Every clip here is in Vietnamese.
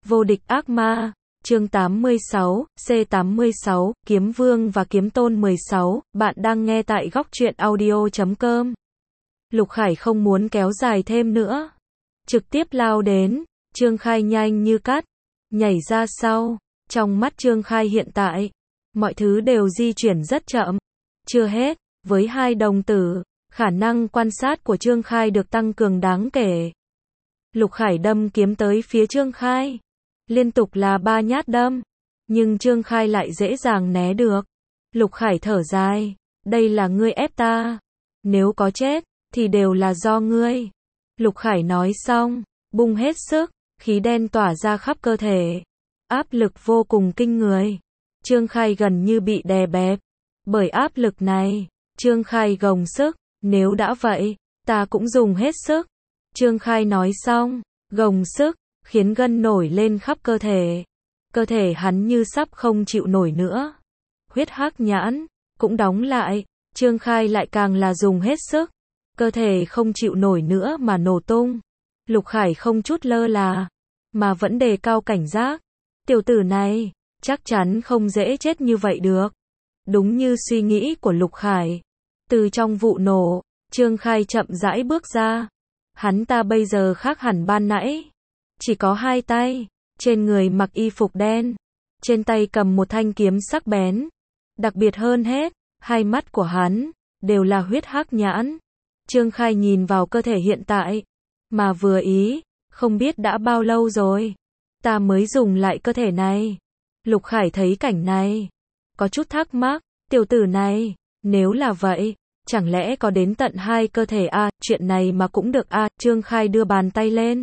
Vô địch ác ma, chương 86, C86, Kiếm Vương và Kiếm Tôn 16, bạn đang nghe tại góc truyện audio.com. Lục Khải không muốn kéo dài thêm nữa. Trực tiếp lao đến, Trương Khai nhanh như cắt, nhảy ra sau. Trong mắt Trương Khai hiện tại, mọi thứ đều di chuyển rất chậm. Chưa hết, với hai đồng tử, khả năng quan sát của Trương Khai được tăng cường đáng kể. Lục Khải đâm kiếm tới phía Trương Khai. Liên tục là 3 nhát đâm, nhưng Trương Khai lại dễ dàng né được. Lục Khải thở dài, đây là ngươi ép ta. Nếu có chết, thì đều là do ngươi. Lục Khải nói xong, bung hết sức, khí đen tỏa ra khắp cơ thể. Áp lực vô cùng kinh người. Trương Khai gần như bị đè bẹp. Bởi áp lực này, Trương Khai gồng sức, nếu đã vậy, ta cũng dùng hết sức. Trương Khai nói xong, gồng sức, khiến gân nổi lên khắp cơ thể. Cơ thể hắn như sắp không chịu nổi nữa. Huyết hắc nhãn, cũng đóng lại, Trương Khai lại càng là dùng hết sức. Cơ thể không chịu nổi nữa mà nổ tung. Lục Khải không chút lơ là, mà vẫn đề cao cảnh giác. Tiểu tử này, chắc chắn không dễ chết như vậy được. Đúng như suy nghĩ của Lục Khải. Từ trong vụ nổ, Trương Khai chậm rãi bước ra. Hắn ta bây giờ khác hẳn ban nãy. Chỉ có hai tay, trên người mặc y phục đen. Trên tay cầm một thanh kiếm sắc bén. Đặc biệt hơn hết, hai mắt của hắn, đều là huyết hắc nhãn. Trương Khai nhìn vào cơ thể hiện tại, mà vừa ý, không biết đã bao lâu rồi. Ta mới dùng lại cơ thể này. Lục Khải thấy cảnh này, có chút thắc mắc, tiểu tử này, nếu là vậy, chẳng lẽ có đến tận hai cơ thể à, chuyện này mà cũng được à, Trương Khai đưa bàn tay lên.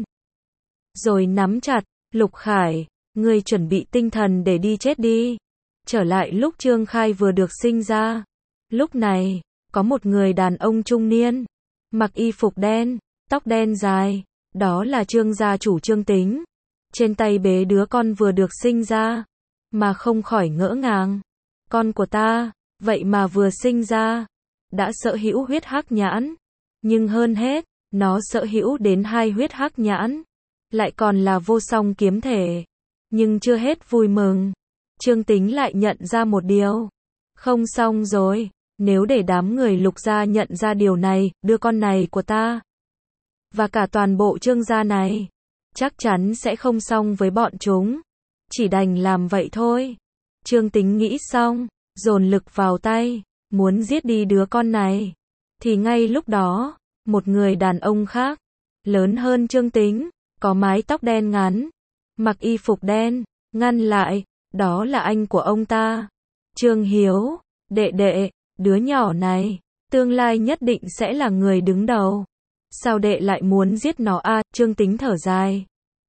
Rồi nắm chặt, Lục Khải, ngươi chuẩn bị tinh thần để đi chết đi. Trở lại lúc Trương Khai vừa được sinh ra. Lúc này, có một người đàn ông trung niên, mặc y phục đen, tóc đen dài, đó là Trương gia chủ Trương Tính. Trên tay bế đứa con vừa được sinh ra, mà không khỏi ngỡ ngàng. Con của ta, vậy mà vừa sinh ra, đã sở hữu huyết hắc nhãn. Nhưng hơn hết, nó sở hữu đến hai huyết hắc nhãn. Lại còn là vô song kiếm thể. Nhưng chưa hết vui mừng. Trương Tính lại nhận ra một điều. Không xong rồi, nếu để đám người Lục gia nhận ra điều này, đứa con này của ta, và cả toàn bộ Trương gia này, chắc chắn sẽ không xong với bọn chúng. Chỉ đành làm vậy thôi. Trương Tính nghĩ xong, dồn lực vào tay, muốn giết đi đứa con này. Thì ngay lúc đó, một người đàn ông khác, lớn hơn Trương Tính, có mái tóc đen ngắn, mặc y phục đen, ngăn lại, đó là anh của ông ta. Trương Hiếu, đệ đệ, đứa nhỏ này, tương lai nhất định sẽ là người đứng đầu. Sao đệ lại muốn giết nó à, Trương Tính thở dài.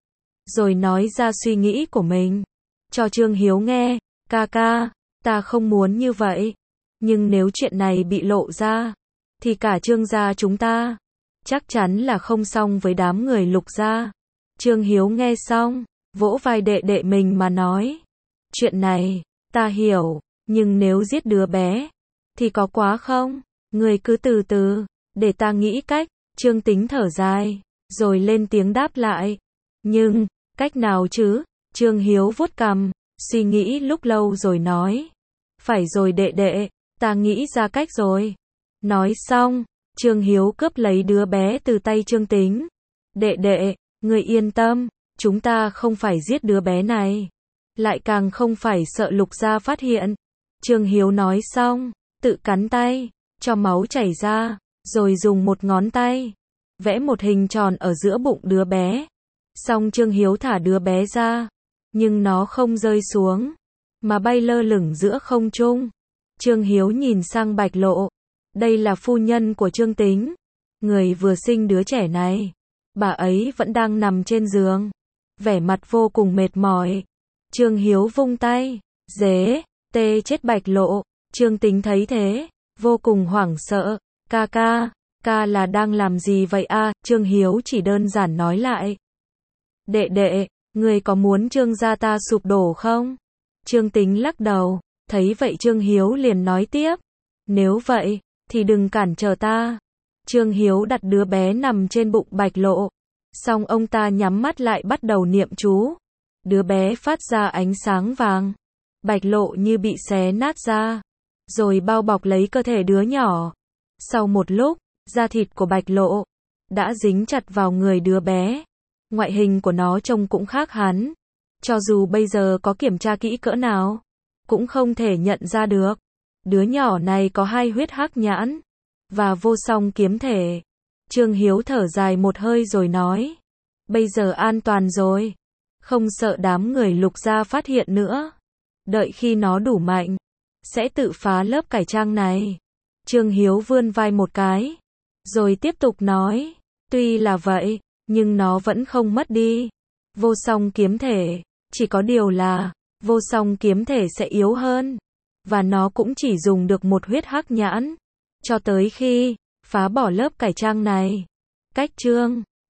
Rồi nói ra suy nghĩ của mình, cho Trương Hiếu nghe, ca ca, ta không muốn như vậy. Nhưng nếu chuyện này bị lộ ra, thì cả Trương gia chúng ta, chắc chắn là không xong với đám người Lục gia. Trương Hiếu nghe xong, vỗ vai đệ đệ mình mà nói, chuyện này, ta hiểu, nhưng nếu giết đứa bé, thì có quá không? Người cứ từ từ, để ta nghĩ cách. Trương Tính thở dài, rồi lên tiếng đáp lại. Nhưng, cách nào chứ? Trương Hiếu vuốt cằm, suy nghĩ lúc lâu rồi nói. Phải rồi đệ đệ, ta nghĩ ra cách rồi. Nói xong, Trương Hiếu cướp lấy đứa bé từ tay Trương Tính. Đệ đệ, người yên tâm, chúng ta không phải giết đứa bé này. Lại càng không phải sợ Lục gia phát hiện. Trương Hiếu nói xong, tự cắn tay, cho máu chảy ra, rồi dùng một ngón tay, vẽ một hình tròn ở giữa bụng đứa bé. Xong Trương Hiếu thả đứa bé ra, nhưng nó không rơi xuống, mà bay lơ lửng giữa không trung. Trương Hiếu nhìn sang Bạch Lộ, đây là phu nhân của Trương Tính, người vừa sinh đứa trẻ này. Bà ấy vẫn đang nằm trên giường, vẻ mặt vô cùng mệt mỏi. Trương Hiếu vung tay, dế, tê chết Bạch Lộ. Trương Tính thấy thế, vô cùng hoảng sợ. Ca ca là đang làm gì vậy à? Trương Hiếu chỉ đơn giản nói lại. Đệ đệ, người có muốn Trương gia ta sụp đổ không? Trương Tính lắc đầu, thấy vậy Trương Hiếu liền nói tiếp. Nếu vậy, thì đừng cản trở ta. Trương Hiếu đặt đứa bé nằm trên bụng Bạch Lộ. Xong ông ta nhắm mắt lại bắt đầu niệm chú. Đứa bé phát ra ánh sáng vàng, bạch lộ như bị xé nát ra, rồi bao bọc lấy cơ thể đứa nhỏ. Sau một lúc, da thịt của bạch lộ đã dính chặt vào người đứa bé. Ngoại hình của nó trông cũng khác hắn. Cho dù bây giờ có kiểm tra kỹ cỡ nào, cũng không thể nhận ra được. Đứa nhỏ này có 2 huyết hắc nhãn và vô song kiếm thể. Trương Hiếu thở dài một hơi rồi nói, bây giờ an toàn rồi, không sợ đám người Lục gia phát hiện nữa. Đợi khi nó đủ mạnh, sẽ tự phá lớp cải trang này. Trương Hiếu vươn vai một cái, rồi tiếp tục nói, tuy là vậy, nhưng nó vẫn không mất đi vô song kiếm thể, chỉ có điều là vô song kiếm thể sẽ yếu hơn, và nó cũng chỉ dùng được một huyết hắc nhãn, cho tới khi phá bỏ lớp cải trang này. Cách chương